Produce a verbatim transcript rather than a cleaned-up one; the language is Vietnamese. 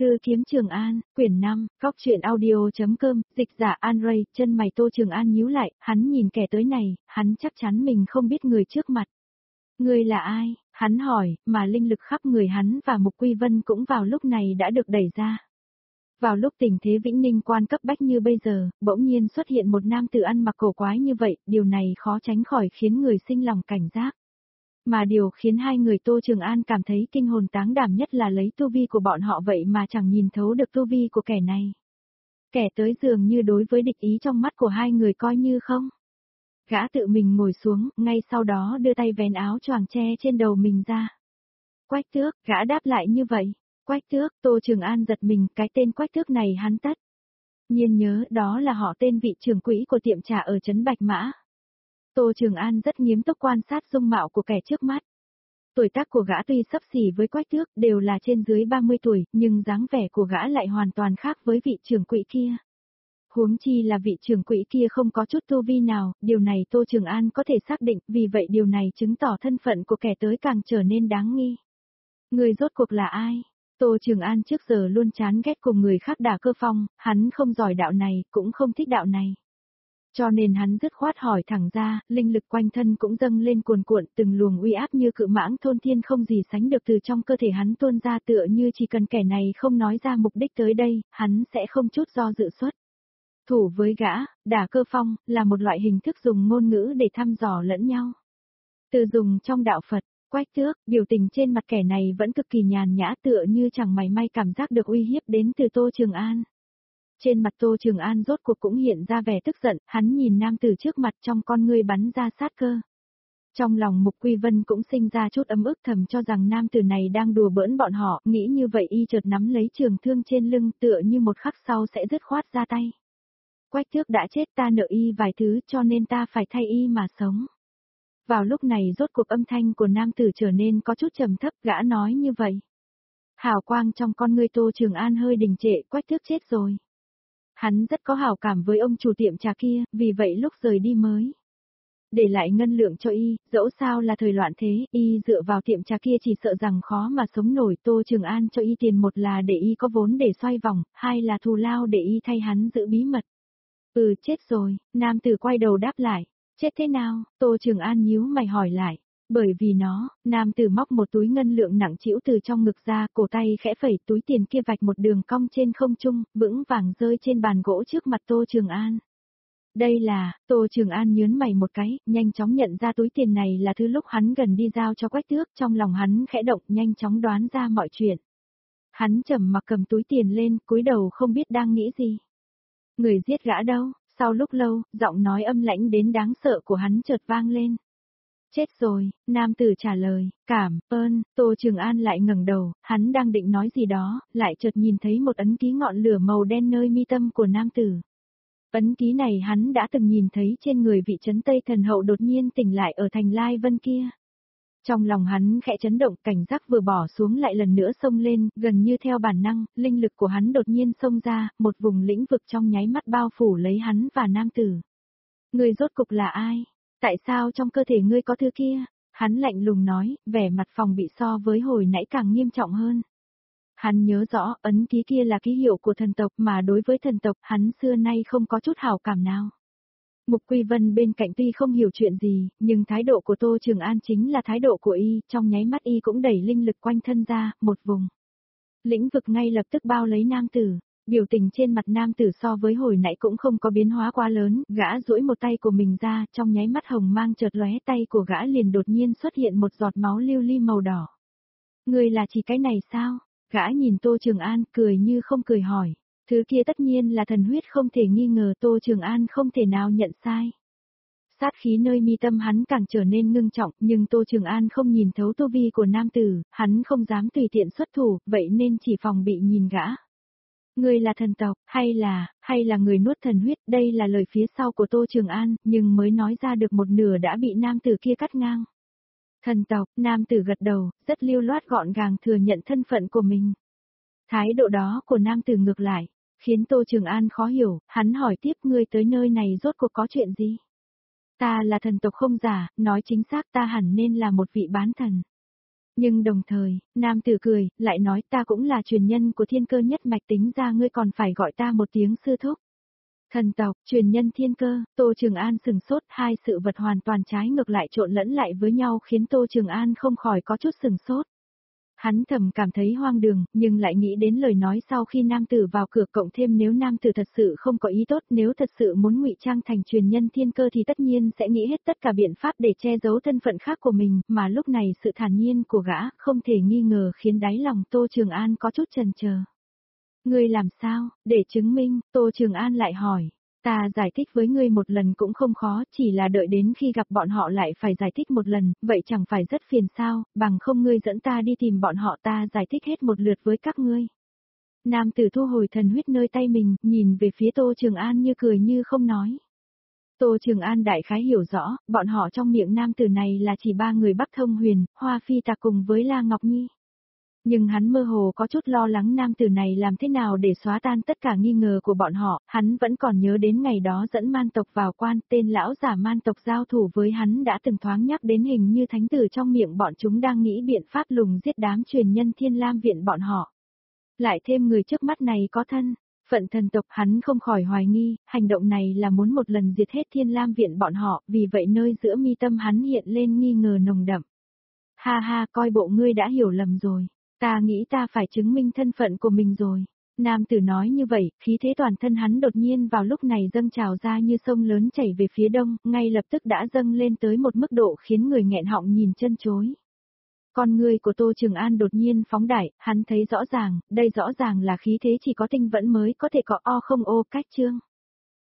Thư kiếm Trường An, quyển năm, góc truyện audio.com, dịch giả An Ray, chân mày Tô Trường An nhíu lại, hắn nhìn kẻ tới này, hắn chắc chắn mình không biết người trước mặt. Người là ai? Hắn hỏi, mà linh lực khắp người hắn và Mục Quy Vân cũng vào lúc này đã được đẩy ra. Vào lúc tình thế Vĩnh Ninh quan cấp bách như bây giờ, bỗng nhiên xuất hiện một nam tử ăn mặc cổ quái như vậy, điều này khó tránh khỏi khiến người sinh lòng cảnh giác. Mà điều khiến hai người Tô Trường An cảm thấy kinh hồn táng đảm nhất là lấy tu vi của bọn họ vậy mà chẳng nhìn thấu được tu vi của kẻ này. Kẻ tới dường như đối với địch ý trong mắt của hai người coi như không. Gã tự mình ngồi xuống, ngay sau đó đưa tay vén áo choàng che trên đầu mình ra. Quách Tước, gã đáp lại như vậy. Quách Tước, Tô Trường An giật mình, cái tên Quách Tước này hắn tất nhiên nhớ đó là họ tên vị trưởng quỹ của tiệm trà ở trấn Bạch Mã. Tô Trường An rất nghiêm túc quan sát dung mạo của kẻ trước mắt. Tuổi tác của gã tuy xấp xỉ với Quách Tước đều là trên dưới ba mươi tuổi, nhưng dáng vẻ của gã lại hoàn toàn khác với vị trưởng quỹ kia. Huống chi là vị trưởng quỹ kia không có chút tu vi nào, điều này Tô Trường An có thể xác định, vì vậy điều này chứng tỏ thân phận của kẻ tới càng trở nên đáng nghi. Người rốt cuộc là ai? Tô Trường An trước giờ luôn chán ghét cùng người khác đả cơ phong, hắn không giỏi đạo này, cũng không thích đạo này. Cho nên hắn dứt khoát hỏi thẳng ra, linh lực quanh thân cũng dâng lên cuồn cuộn, từng luồng uy áp như cự mãng thôn thiên không gì sánh được từ trong cơ thể hắn tuôn ra, tựa như chỉ cần kẻ này không nói ra mục đích tới đây, hắn sẽ không chút do dự xuất thủ với gã. Đả cơ phong là một loại hình thức dùng ngôn ngữ để thăm dò lẫn nhau. Từ dùng trong đạo Phật. Quách Tước, biểu tình trên mặt kẻ này vẫn cực kỳ nhàn nhã, tựa như chẳng mảy may cảm giác được uy hiếp đến từ Tô Trường An. Trên mặt Tô Trường An rốt cuộc cũng hiện ra vẻ tức giận, hắn nhìn nam tử trước mặt trong con ngươi bắn ra sát cơ. Trong lòng Mục Quy Vân cũng sinh ra chút ấm ức, thầm cho rằng nam tử này đang đùa bỡn bọn họ, nghĩ như vậy y chợt nắm lấy trường thương trên lưng, tựa như một khắc sau sẽ dứt khoát ra tay. Quách Tước đã chết, ta nợ y vài thứ cho nên ta phải thay y mà sống. Vào lúc này rốt cuộc âm thanh của nam tử trở nên có chút trầm thấp, gã nói như vậy. Hào quang trong con ngươi Tô Trường An hơi đình trệ, Quách Tước chết rồi. Hắn rất có hảo cảm với ông chủ tiệm trà kia, vì vậy lúc rời đi mới để lại ngân lượng cho y, dẫu sao là thời loạn thế, y dựa vào tiệm trà kia chỉ sợ rằng khó mà sống nổi. Tô Trường An cho y tiền, một là để y có vốn để xoay vòng, hai là thù lao để y thay hắn giữ bí mật. Ừ, chết rồi, nam tử quay đầu đáp lại. Chết thế nào? Tô Trường An nhíu mày hỏi lại. Bởi vì nó, nam tử móc một túi ngân lượng nặng trĩu từ trong ngực ra, cổ tay khẽ phẩy, túi tiền kia vạch một đường cong trên không trung, vững vàng rơi trên bàn gỗ trước mặt Tô Trường An. Đây là, Tô Trường An nhớn mày một cái, nhanh chóng nhận ra túi tiền này là thứ lúc hắn gần đi giao cho Quách Tước, trong lòng hắn khẽ động, nhanh chóng đoán ra mọi chuyện. Hắn trầm mặc cầm túi tiền lên, cúi đầu không biết đang nghĩ gì. Người giết gã đâu? Sau lúc lâu, giọng nói âm lãnh đến đáng sợ của hắn chợt vang lên. Chết rồi, nam tử trả lời, cảm ơn. Tô Trường An lại ngẩng đầu, hắn đang định nói gì đó, lại chợt nhìn thấy một ấn ký ngọn lửa màu đen nơi mi tâm của nam tử. Ấn ký này hắn đã từng nhìn thấy trên người vị trấn Tây Thần Hậu đột nhiên tỉnh lại ở thành Lai Vân kia. Trong lòng hắn khẽ chấn động, cảnh giác vừa bỏ xuống lại lần nữa xông lên, gần như theo bản năng, linh lực của hắn đột nhiên xông ra, một vùng lĩnh vực trong nháy mắt bao phủ lấy hắn và nam tử. Ngươi rốt cục là ai? Tại sao trong cơ thể ngươi có thứ kia? Hắn lạnh lùng nói, vẻ mặt phòng bị so với hồi nãy càng nghiêm trọng hơn. Hắn nhớ rõ, ấn ký kia là ký hiệu của thần tộc, mà đối với thần tộc, hắn xưa nay không có chút hảo cảm nào. Mục Quy Vân bên cạnh tuy không hiểu chuyện gì, nhưng thái độ của Tô Trường An chính là thái độ của y, trong nháy mắt y cũng đẩy linh lực quanh thân ra, một vùng lĩnh vực ngay lập tức bao lấy nam tử. Biểu tình trên mặt nam tử so với hồi nãy cũng không có biến hóa quá lớn, gã duỗi một tay của mình ra, trong nháy mắt hồng mang chợt lóe, tay của gã liền đột nhiên xuất hiện một giọt máu lưu ly màu đỏ. Người là chỉ cái này sao? Gã nhìn Tô Trường An, cười như không cười hỏi. Thứ kia tất nhiên là thần huyết, không thể nghi ngờ. Tô Trường An không thể nào nhận sai. Sát khí nơi mi tâm hắn càng trở nên ngưng trọng, nhưng Tô Trường An không nhìn thấu tu vi của nam tử, hắn không dám tùy tiện xuất thủ, vậy nên chỉ phòng bị nhìn gã. Người là thần tộc, hay là, hay là người nuốt thần huyết? Đây là lời phía sau của Tô Trường An, nhưng mới nói ra được một nửa đã bị nam tử kia cắt ngang. Thần tộc, nam tử gật đầu, rất lưu loát gọn gàng thừa nhận thân phận của mình. Thái độ đó của nam tử ngược lại, khiến Tô Trường An khó hiểu, hắn hỏi tiếp, ngươi tới nơi này rốt cuộc có chuyện gì? Ta là thần tộc không giả, nói chính xác ta hẳn nên là một vị bán thần. Nhưng đồng thời, nam tử cười, lại nói ta cũng là truyền nhân của thiên cơ nhất mạch, tính ra ngươi còn phải gọi ta một tiếng sư thúc. Thần tộc, truyền nhân thiên cơ, Tô Trường An sừng sốt, hai sự vật hoàn toàn trái ngược lại trộn lẫn lại với nhau khiến Tô Trường An không khỏi có chút sừng sốt. Hắn thầm cảm thấy hoang đường, nhưng lại nghĩ đến lời nói sau khi nam tử vào cửa, cộng thêm nếu nam tử thật sự không có ý tốt, nếu thật sự muốn ngụy trang thành truyền nhân thiên cơ thì tất nhiên sẽ nghĩ hết tất cả biện pháp để che giấu thân phận khác của mình, mà lúc này sự thản nhiên của gã không thể nghi ngờ khiến đáy lòng Tô Trường An có chút chần chờ. Ngươi làm sao, để chứng minh, Tô Trường An lại hỏi. Ta giải thích với ngươi một lần cũng không khó, chỉ là đợi đến khi gặp bọn họ lại phải giải thích một lần, vậy chẳng phải rất phiền sao, bằng không ngươi dẫn ta đi tìm bọn họ, ta giải thích hết một lượt với các ngươi. Nam tử thu hồi thần huyết nơi tay mình, nhìn về phía Tô Trường An như cười như không nói. Tô Trường An đại khái hiểu rõ, bọn họ trong miệng nam tử này là chỉ ba người Bắc Thông Huyền, Hoa Phi Tạc cùng với La Ngọc Nhi. Nhưng hắn mơ hồ có chút lo lắng nam tử này làm thế nào để xóa tan tất cả nghi ngờ của bọn họ, hắn vẫn còn nhớ đến ngày đó dẫn man tộc vào quan, tên lão giả man tộc giao thủ với hắn đã từng thoáng nhắc đến hình như thánh tử trong miệng bọn chúng đang nghĩ biện pháp lùng giết đám truyền nhân Thiên Lam viện bọn họ. Lại thêm người trước mắt này có thân phận thần tộc, hắn không khỏi hoài nghi, hành động này là muốn một lần diệt hết Thiên Lam viện bọn họ, vì vậy nơi giữa mi tâm hắn hiện lên nghi ngờ nồng đậm. Ha ha, coi bộ ngươi đã hiểu lầm rồi. Ta nghĩ ta phải chứng minh thân phận của mình rồi. Nam tử nói như vậy, khí thế toàn thân hắn đột nhiên vào lúc này dâng trào ra như sông lớn chảy về phía đông, ngay lập tức đã dâng lên tới một mức độ khiến người nghẹn họng nhìn chân chối. Con người của Tô Trường An đột nhiên phóng đại, hắn thấy rõ ràng, đây rõ ràng là khí thế chỉ có tinh vẫn mới có thể có o không ô cách chương.